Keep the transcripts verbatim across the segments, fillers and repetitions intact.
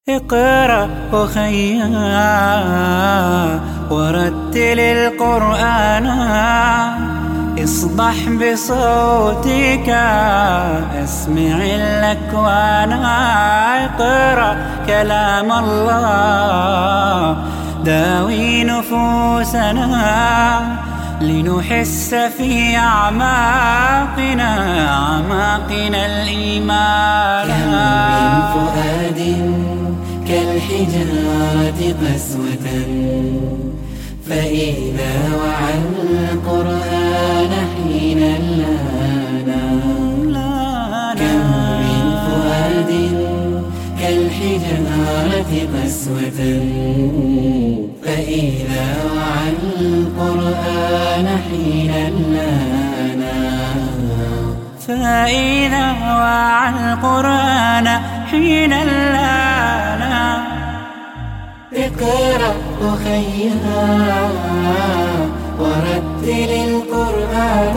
اقرأ أخيا ورتل القرآن، اصبح بصوتك اسمع الأكوان. اقرأ كلام الله داوي نفوسنا، لنحس في أعماقنا أعماقنا الإيمان. كم من فؤاد كالحجارة قسوة، فإذا وعى القرآن حين لانا. كم من فؤاد كالحجارة قسوة، فإذا وعى القرآن حين لانا. فإذا وعى القرآن حين لانا. اقرأ أخيا ورتل القرآن،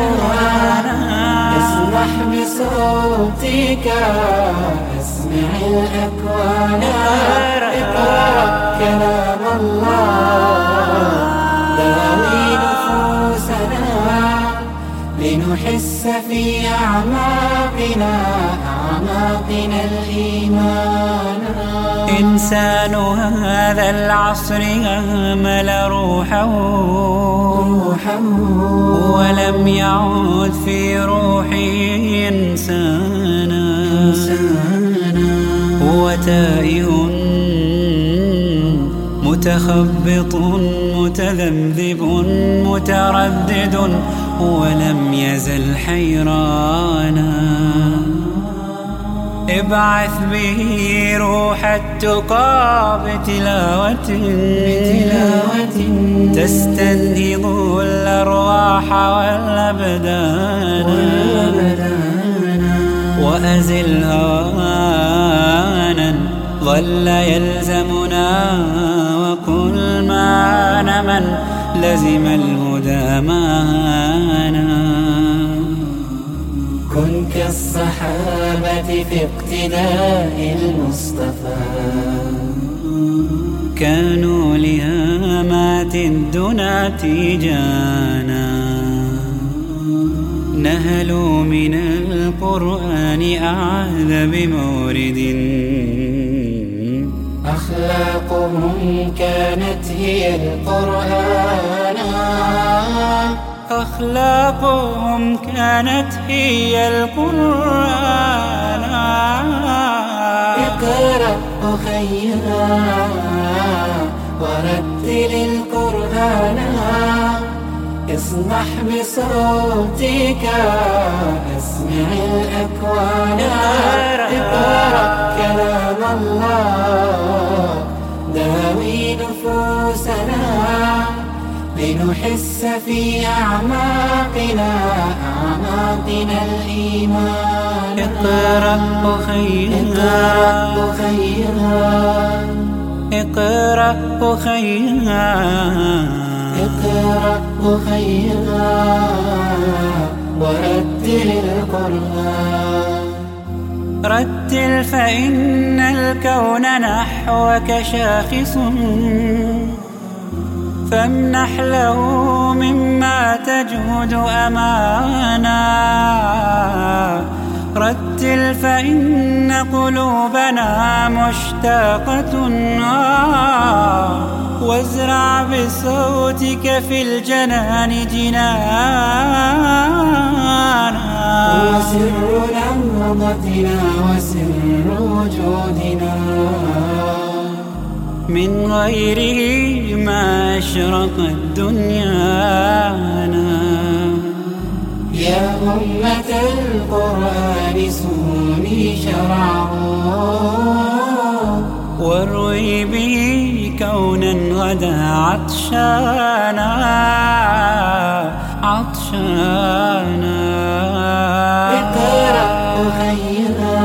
اسمح بصوتك اسمع الأكوان. اقرأ كلام الله داوي نفوسنا، لنحس في أعماقنا أعماقنا الإيمان. إنسان هذا العصر أهمل روحه، ولم يعد في روحه إنسانا. هو تائه متخبط متذبذب متردد، ولم يزل حيرانا. ابعث به روح التقى بتلاوة تستنهض الأرواح والأبدان. وأزل هوانا ظل يلزمنا، وكل ما من لزم الهدى معنا. كن كالصحابة في اقتداء المصطفى، كانوا لهامات الدنا تيجانا. نهلوا من القرآن أعذب مورد، أخلاقهم كانت هي القرآن. أخلاقهم كانت هي القرآن. اقرأ أخيا ورتل القرآن، اصبح بصوتك اسمع الأكوان. اقرأ كلام الله داوي نفوسنا، لنحس في أعماقنا أعماقنا الإيمان. اقرأ أخيا اقرأ أخيا اقرأ أخيا ورتل القرآن. رتل فإن الكون نحوك شاخص، فامنح له مما تجهد أمانا. رتل فإن قلوبنا مشتاقة، وازرع بصوتك في الجنان جنانا. وسر نهضتنا وسر وجودنا، من غيره ما أشرقت دنيانا. يا أمة القرآن سوني شرعه، واروي به كونا غدا عطشانا عطشانا. اقرأ أخيا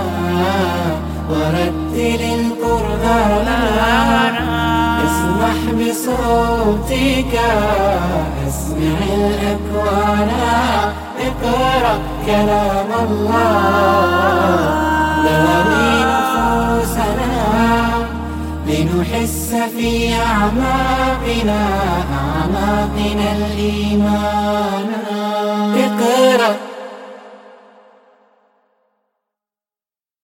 ورتل القرآن، اسمح بصوتك اسمع الأكوان. اقرأ كلام الله داوي نفوسنا، لنحس في أعماقنا أعماقنا الإيمان. اقرأ